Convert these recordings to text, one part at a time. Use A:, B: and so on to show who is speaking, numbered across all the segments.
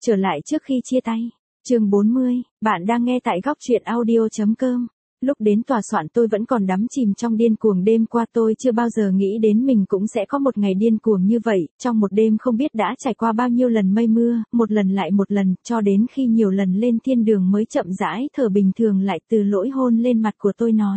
A: Trở lại trước khi chia tay. Chương 40, bạn đang nghe tại góc truyện audio.com. Lúc đến tòa soạn tôi vẫn còn đắm chìm trong điên cuồng đêm qua, tôi chưa bao giờ nghĩ đến mình cũng sẽ có một ngày điên cuồng như vậy, trong một đêm không biết đã trải qua bao nhiêu lần mây mưa, một lần lại một lần, cho đến khi nhiều lần lên thiên đường mới chậm rãi thở bình thường lại. Từ Lỗi hôn lên mặt của tôi nói.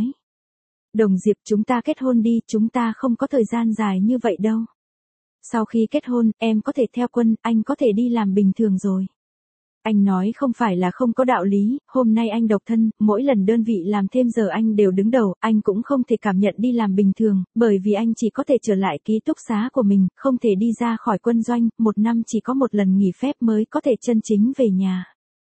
A: Đồng Diệp, chúng ta kết hôn đi, chúng ta không có thời gian dài như vậy đâu. Sau khi kết hôn, em có thể theo quân, anh có thể đi làm bình thường rồi. Anh nói không phải là không có đạo lý, hôm nay anh độc thân, mỗi lần đơn vị làm thêm giờ anh đều đứng đầu, anh cũng không thể cảm nhận đi làm bình thường, bởi vì anh chỉ có thể trở lại ký túc xá của mình, không thể đi ra khỏi quân doanh, một năm chỉ có một lần nghỉ phép mới có thể chân chính về nhà.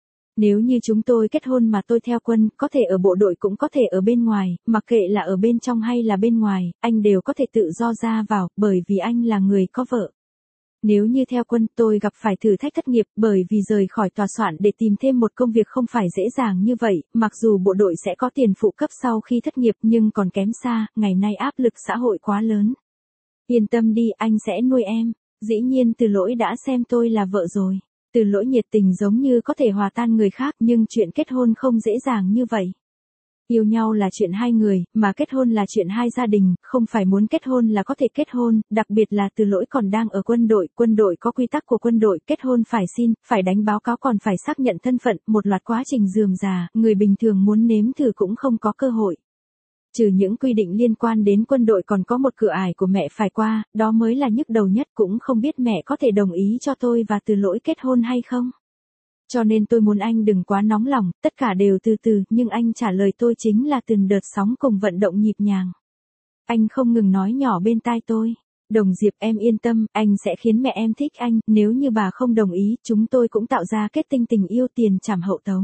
A: Nếu như chúng tôi kết hôn mà tôi theo quân, có thể ở bộ đội cũng có thể ở bên ngoài, mặc kệ là ở bên trong hay là bên ngoài, anh đều có thể tự do ra vào, bởi vì anh là người có vợ. Nếu như theo quân, tôi gặp phải thử thách thất nghiệp, bởi vì rời khỏi tòa soạn để tìm thêm một công việc không phải dễ dàng như vậy, mặc dù bộ đội sẽ có tiền phụ cấp sau khi thất nghiệp nhưng còn kém xa, ngày nay áp lực xã hội quá lớn. Yên tâm đi, anh sẽ nuôi em. Dĩ nhiên Từ Lỗi đã xem tôi là vợ rồi. Từ Lỗi nhiệt tình giống như có thể hòa tan người khác, nhưng chuyện kết hôn không dễ dàng như vậy. Yêu nhau là chuyện hai người, mà kết hôn là chuyện hai gia đình, không phải muốn kết hôn là có thể kết hôn, đặc biệt là Từ Lỗi còn đang ở quân đội có quy tắc của quân đội, kết hôn phải xin, phải đánh báo cáo còn phải xác nhận thân phận, một loạt quá trình rườm rà, người bình thường muốn nếm thử cũng không có cơ hội. Trừ những quy định liên quan đến quân đội còn có một cửa ải của mẹ phải qua, đó mới là nhức đầu nhất, cũng không biết mẹ có thể đồng ý cho tôi và Từ Lỗi kết hôn hay không. Cho nên tôi muốn anh đừng quá nóng lòng, tất cả đều từ từ, nhưng anh trả lời tôi chính là từng đợt sóng cùng vận động nhịp nhàng. Anh không ngừng nói nhỏ bên tai tôi. Đồng Diệp, em yên tâm, anh sẽ khiến mẹ em thích anh, nếu như bà không đồng ý, chúng tôi cũng tạo ra kết tinh tình yêu tiền trảm hậu tấu.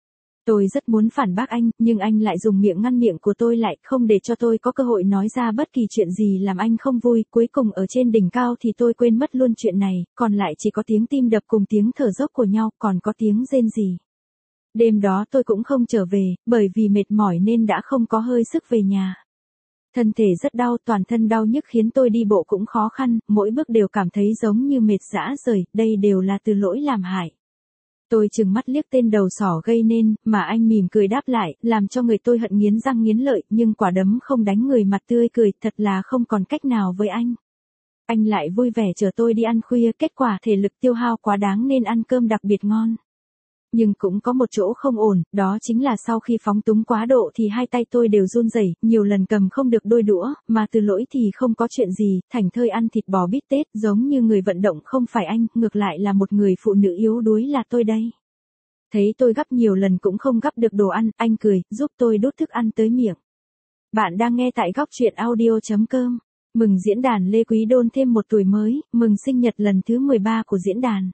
A: Tôi rất muốn phản bác anh, nhưng anh lại dùng miệng ngăn miệng của tôi lại, không để cho tôi có cơ hội nói ra bất kỳ chuyện gì làm anh không vui. Cuối cùng ở trên đỉnh cao thì tôi quên mất luôn chuyện này, còn lại chỉ có tiếng tim đập cùng tiếng thở dốc của nhau, còn có tiếng rên rỉ. Đêm đó tôi cũng không trở về, bởi vì mệt mỏi nên đã không có hơi sức về nhà. Thân thể rất đau, toàn thân đau nhức khiến tôi đi bộ cũng khó khăn, mỗi bước đều cảm thấy giống như mệt rã rời, đây đều là Từ Lỗi làm hại. Tôi trừng mắt liếc tên đầu sỏ gây nên, mà anh mỉm cười đáp lại, làm cho người tôi hận nghiến răng nghiến lợi, nhưng quả đấm không đánh người mặt tươi cười, thật là không còn cách nào với anh. Anh lại vui vẻ chở tôi đi ăn khuya, kết quả thể lực tiêu hao quá đáng nên ăn cơm đặc biệt ngon. Nhưng cũng có một chỗ không ổn, đó chính là sau khi phóng túng quá độ thì hai tay tôi đều run rẩy, nhiều lần cầm không được đôi đũa, mà Từ Lỗi thì không có chuyện gì, thảnh thơi ăn thịt bò bít tết, giống như người vận động không phải anh, ngược lại là một người phụ nữ yếu đuối là tôi đây. Thấy tôi gắp nhiều lần cũng không gắp được đồ ăn, anh cười, giúp tôi đút thức ăn tới miệng. Bạn đang nghe tại góc truyện audio.com. Mừng diễn đàn Lê Quý Đôn thêm một tuổi mới, mừng sinh nhật lần thứ 13 của diễn đàn.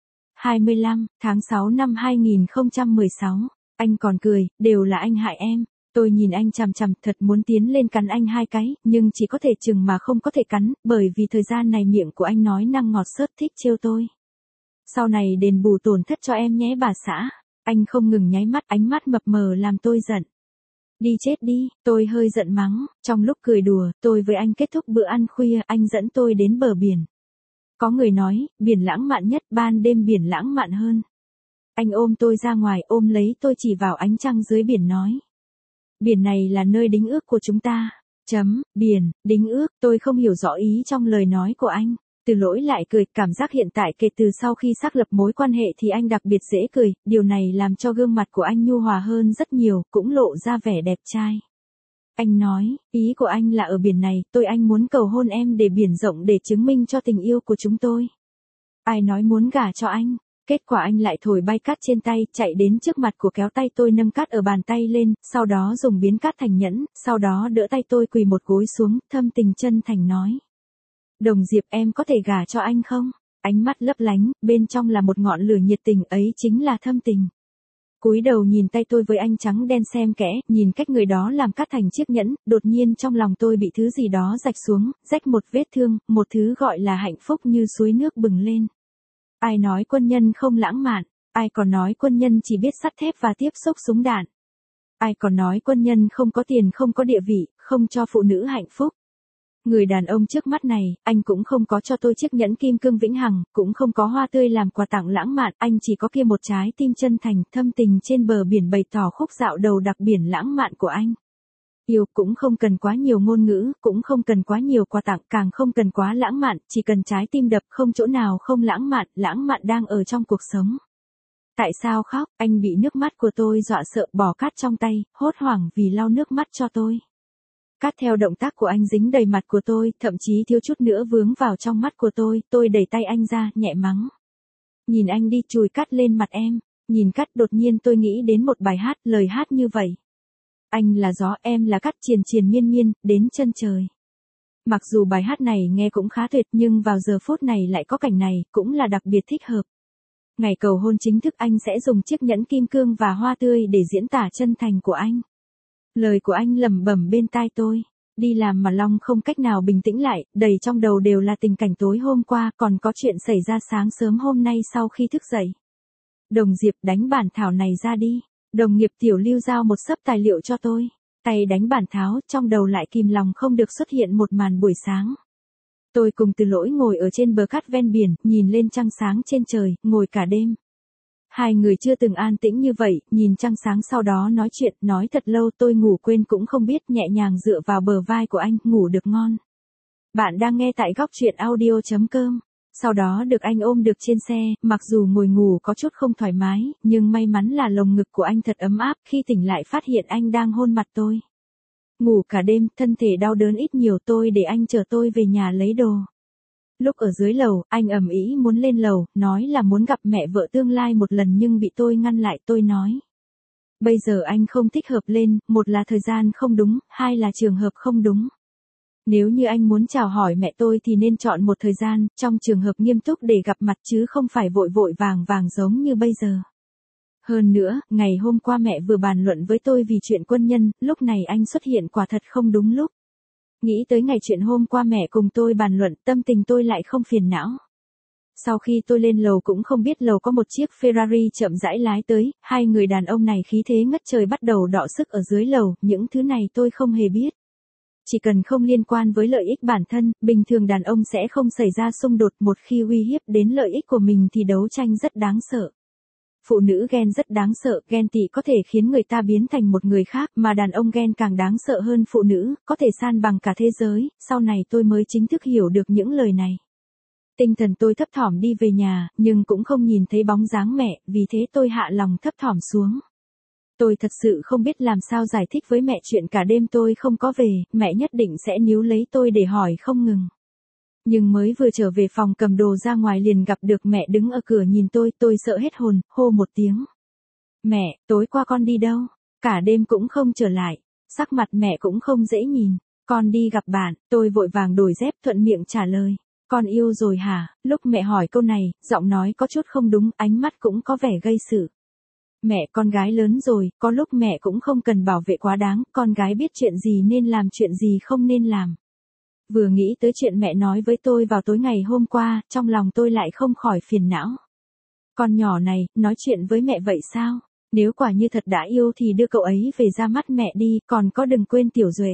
A: 25 tháng 6 năm 2016, anh còn cười, đều là anh hại em. Tôi nhìn anh chằm chằm, thật muốn tiến lên cắn anh hai cái, nhưng chỉ có thể chừng mà không có thể cắn, bởi vì thời gian này miệng của anh nói năng ngọt xớt, thích trêu tôi. Sau này đền bù tổn thất cho em nhé bà xã. Anh không ngừng nháy mắt, ánh mắt mập mờ làm tôi giận. Đi chết đi, tôi hơi giận mắng, trong lúc cười đùa, tôi với anh kết thúc bữa ăn khuya, anh dẫn tôi đến bờ biển. Có người nói, biển lãng mạn nhất, ban đêm biển lãng mạn hơn. Anh ôm tôi ra ngoài, ôm lấy tôi chỉ vào ánh trăng dưới biển nói. Biển này là nơi đính ước của chúng ta. Biển, đính ước, tôi không hiểu rõ ý trong lời nói của anh. Từ Lỗi lại cười, cảm giác hiện tại kể từ sau khi xác lập mối quan hệ thì anh đặc biệt dễ cười, điều này làm cho gương mặt của anh nhu hòa hơn rất nhiều, cũng lộ ra vẻ đẹp trai. Anh nói, ý của anh là ở biển này, anh muốn cầu hôn em để biển rộng để chứng minh cho tình yêu của chúng tôi. Ai nói muốn gả cho anh? Kết quả anh lại thổi bay cát trên tay, chạy đến trước mặt của kéo tay tôi nâng cát ở bàn tay lên, sau đó dùng biến cát thành nhẫn, sau đó đỡ tay tôi quỳ một gối xuống, thâm tình chân thành nói. Đồng Diệp, em có thể gả cho anh không? Ánh mắt lấp lánh, bên trong là một ngọn lửa nhiệt tình, ấy chính là thâm tình. Cúi đầu nhìn tay tôi với anh trắng đen xem kẽ, nhìn cách người đó làm cát thành chiếc nhẫn, đột nhiên trong lòng tôi bị thứ gì đó rạch xuống, rách một vết thương, một thứ gọi là hạnh phúc như suối nước bừng lên. Ai nói quân nhân không lãng mạn, ai còn nói quân nhân chỉ biết sắt thép và tiếp xúc súng đạn. Ai còn nói quân nhân không có tiền không có địa vị, không cho phụ nữ hạnh phúc. Người đàn ông trước mắt này, anh cũng không có cho tôi chiếc nhẫn kim cương vĩnh hằng, cũng không có hoa tươi làm quà tặng lãng mạn, anh chỉ có kia một trái tim chân thành, thâm tình trên bờ biển bày tỏ khúc dạo đầu đặc biển lãng mạn của anh. Yêu cũng không cần quá nhiều ngôn ngữ, cũng không cần quá nhiều quà tặng, càng không cần quá lãng mạn, chỉ cần trái tim đập, không chỗ nào không lãng mạn đang ở trong cuộc sống. Tại sao khóc? Anh bị nước mắt của tôi dọa sợ, bỏ cát trong tay, hốt hoảng vì lau nước mắt cho tôi. Cát theo động tác của anh dính đầy mặt của tôi, thậm chí thiếu chút nữa vướng vào trong mắt của tôi đẩy tay anh ra, nhẹ mắng. Nhìn anh đi, chùi cát lên mặt em. Nhìn cát, đột nhiên tôi nghĩ đến một bài hát, lời hát như vậy. Anh là gió, em là cát, triền triền miên miên, đến chân trời. Mặc dù bài hát này nghe cũng khá tuyệt, nhưng vào giờ phút này lại có cảnh này, cũng là đặc biệt thích hợp. Ngày cầu hôn chính thức anh sẽ dùng chiếc nhẫn kim cương và hoa tươi để diễn tả chân thành của anh. Lời của anh lẩm bẩm bên tai tôi. Đi làm mà Long không cách nào bình tĩnh lại, đầy trong đầu đều là tình cảnh tối hôm qua, còn có chuyện xảy ra sáng sớm hôm nay sau khi thức dậy. Đồng Diệp, đánh bản thảo này ra đi. Đồng nghiệp Tiểu Lưu giao một xấp tài liệu cho tôi. Tay đánh bản thảo, trong đầu lại kìm lòng không được xuất hiện một màn buổi sáng. Tôi cùng Từ Lỗi ngồi ở trên bờ cát ven biển, nhìn lên trăng sáng trên trời, ngồi cả đêm. Hai người chưa từng an tĩnh như vậy, nhìn trăng sáng sau đó nói chuyện, nói thật lâu, tôi ngủ quên cũng không biết, nhẹ nhàng dựa vào bờ vai của anh, ngủ được ngon. Bạn đang nghe tại góc truyện audio.com. Sau đó được anh ôm được trên xe, mặc dù ngồi ngủ có chút không thoải mái, nhưng may mắn là lồng ngực của anh thật ấm áp, khi tỉnh lại phát hiện anh đang hôn mặt tôi. Ngủ cả đêm, thân thể đau đớn ít nhiều, tôi để anh chở tôi về nhà lấy đồ. Lúc ở dưới lầu, anh ầm ĩ muốn lên lầu, nói là muốn gặp mẹ vợ tương lai một lần nhưng bị tôi ngăn lại, tôi nói. Bây giờ anh không thích hợp lên, một là thời gian không đúng, hai là trường hợp không đúng. Nếu như anh muốn chào hỏi mẹ tôi thì nên chọn một thời gian, trong trường hợp nghiêm túc để gặp mặt chứ không phải vội vội vàng giống như bây giờ. Hơn nữa, ngày hôm qua mẹ vừa bàn luận với tôi vì chuyện quân nhân, lúc này anh xuất hiện quả thật không đúng lúc. Nghĩ tới ngày chuyện hôm qua mẹ cùng tôi bàn luận, tâm tình tôi lại không phiền não. Sau khi tôi lên lầu cũng không biết lầu có một chiếc Ferrari chậm rãi lái tới, hai người đàn ông này khí thế ngất trời bắt đầu đọ sức ở dưới lầu, những thứ này tôi không hề biết. Chỉ cần không liên quan với lợi ích bản thân, bình thường đàn ông sẽ không xảy ra xung đột, một khi uy hiếp đến lợi ích của mình thì đấu tranh rất đáng sợ. Phụ nữ ghen rất đáng sợ, ghen tị có thể khiến người ta biến thành một người khác, mà đàn ông ghen càng đáng sợ hơn phụ nữ, có thể san bằng cả thế giới, sau này tôi mới chính thức hiểu được những lời này. Tinh thần tôi thấp thỏm đi về nhà, nhưng cũng không nhìn thấy bóng dáng mẹ, vì thế tôi hạ lòng thấp thỏm xuống. Tôi thật sự không biết làm sao giải thích với mẹ chuyện cả đêm tôi không có về, mẹ nhất định sẽ níu lấy tôi để hỏi không ngừng. Nhưng mới vừa trở về phòng cầm đồ ra ngoài liền gặp được mẹ đứng ở cửa nhìn tôi sợ hết hồn, hô một tiếng. Mẹ, tối qua con đi đâu? Cả đêm cũng không trở lại, sắc mặt mẹ cũng không dễ nhìn. Con đi gặp bạn, tôi vội vàng đổi dép thuận miệng trả lời. Con yêu rồi hả? Lúc mẹ hỏi câu này, giọng nói có chút không đúng, ánh mắt cũng có vẻ gây sự. Mẹ, con gái lớn rồi, có lúc mẹ cũng không cần bảo vệ quá đáng, con gái biết chuyện gì nên làm chuyện gì không nên làm. Vừa nghĩ tới chuyện mẹ nói với tôi vào tối ngày hôm qua, trong lòng tôi lại không khỏi phiền não. Con nhỏ này, nói chuyện với mẹ vậy sao? Nếu quả như thật đã yêu thì đưa cậu ấy về ra mắt mẹ đi, còn có đừng quên Tiểu Duệ.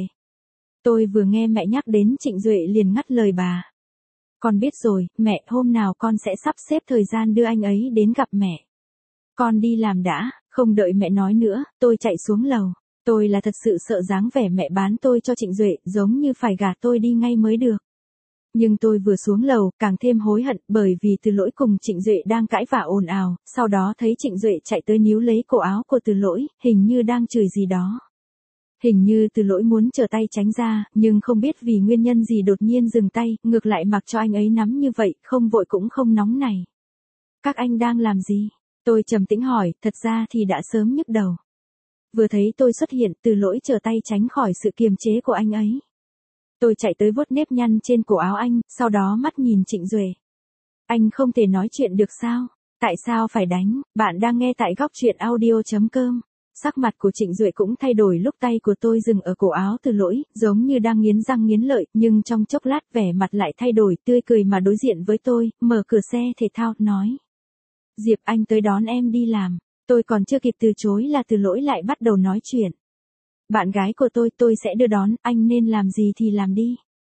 A: Tôi vừa nghe mẹ nhắc đến Trịnh Duệ liền ngắt lời bà. Con biết rồi, mẹ, hôm nào con sẽ sắp xếp thời gian đưa anh ấy đến gặp mẹ. Con đi làm đã, không đợi mẹ nói nữa, tôi chạy xuống lầu. Tôi là thật sự sợ dáng vẻ mẹ bán tôi cho Trịnh Duệ, giống như phải gạt tôi đi ngay mới được. Nhưng tôi vừa xuống lầu, càng thêm hối hận, bởi vì Từ Lỗi cùng Trịnh Duệ đang cãi vã ồn ào, sau đó thấy Trịnh Duệ chạy tới níu lấy cổ áo của Từ Lỗi, hình như đang chửi gì đó. Hình như Từ Lỗi muốn trở tay tránh ra, nhưng không biết vì nguyên nhân gì đột nhiên dừng tay, ngược lại mặc cho anh ấy nắm như vậy, không vội cũng không nóng này. Các anh đang làm gì? Tôi trầm tĩnh hỏi, thật ra thì đã sớm nhức đầu. Vừa thấy tôi xuất hiện, Từ Lỗi trở tay tránh khỏi sự kiềm chế của anh ấy. Tôi chạy tới vuốt nếp nhăn trên cổ áo anh, sau đó mắt nhìn Trịnh Duệ. Anh không thể nói chuyện được sao? Tại sao phải đánh? Bạn đang nghe tại góc truyện audio.com. Sắc mặt của Trịnh Duệ cũng thay đổi lúc tay của tôi dừng ở cổ áo Từ Lỗi, giống như đang nghiến răng nghiến lợi, nhưng trong chốc lát vẻ mặt lại thay đổi, tươi cười mà đối diện với tôi, mở cửa xe thể thao, nói. Diệp, anh tới đón em đi làm. Tôi còn chưa kịp từ chối là Từ Lỗi lại bắt đầu nói chuyện. Bạn gái của tôi sẽ đưa đón, anh nên làm gì thì làm đi.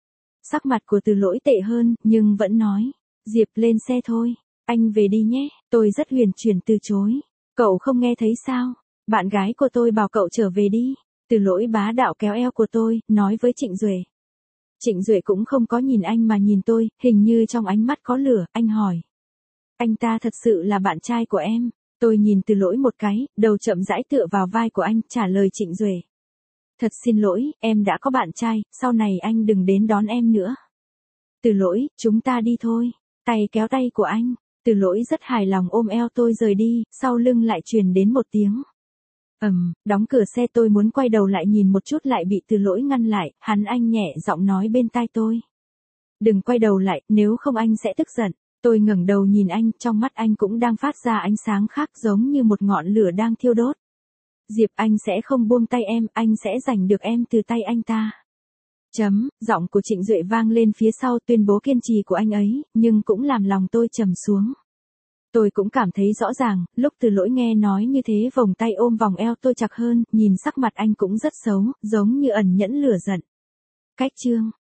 A: Sắc mặt của Từ Lỗi tệ hơn, nhưng vẫn nói. Diệp lên xe thôi. Anh về đi nhé. Tôi rất huyền chuyển từ chối. Cậu không nghe thấy sao? Bạn gái của tôi bảo cậu trở về đi. Từ Lỗi bá đạo kéo eo của tôi, nói với Trịnh Duệ. Trịnh Duệ cũng không có nhìn anh mà nhìn tôi, hình như trong ánh mắt có lửa, anh hỏi. Anh ta thật sự là bạn trai của em. Tôi nhìn Từ Lỗi một cái, đầu chậm rãi tựa vào vai của anh, trả lời Trịnh Duệ. Thật xin lỗi, em đã có bạn trai, sau này anh đừng đến đón em nữa. Từ Lỗi, chúng ta đi thôi. Tay kéo tay của anh. Từ Lỗi rất hài lòng ôm eo tôi rời đi, sau lưng lại truyền đến một tiếng. Đóng cửa xe, tôi muốn quay đầu lại nhìn một chút lại bị Từ Lỗi ngăn lại, anh nhẹ giọng nói bên tai tôi. Đừng quay đầu lại, nếu không anh sẽ tức giận. Tôi ngẩng đầu nhìn anh, trong mắt anh cũng đang phát ra ánh sáng khác giống như một ngọn lửa đang thiêu đốt. Diệp, anh sẽ không buông tay em, anh sẽ giành được em từ tay anh ta. Giọng của Trịnh Duệ vang lên phía sau, tuyên bố kiên trì của anh ấy, nhưng cũng làm lòng tôi trầm xuống. Tôi cũng cảm thấy rõ ràng, lúc Từ Lỗi nghe nói như thế vòng tay ôm vòng eo tôi chặt hơn, nhìn sắc mặt anh cũng rất xấu, giống như ẩn nhẫn lửa giận. Cách chương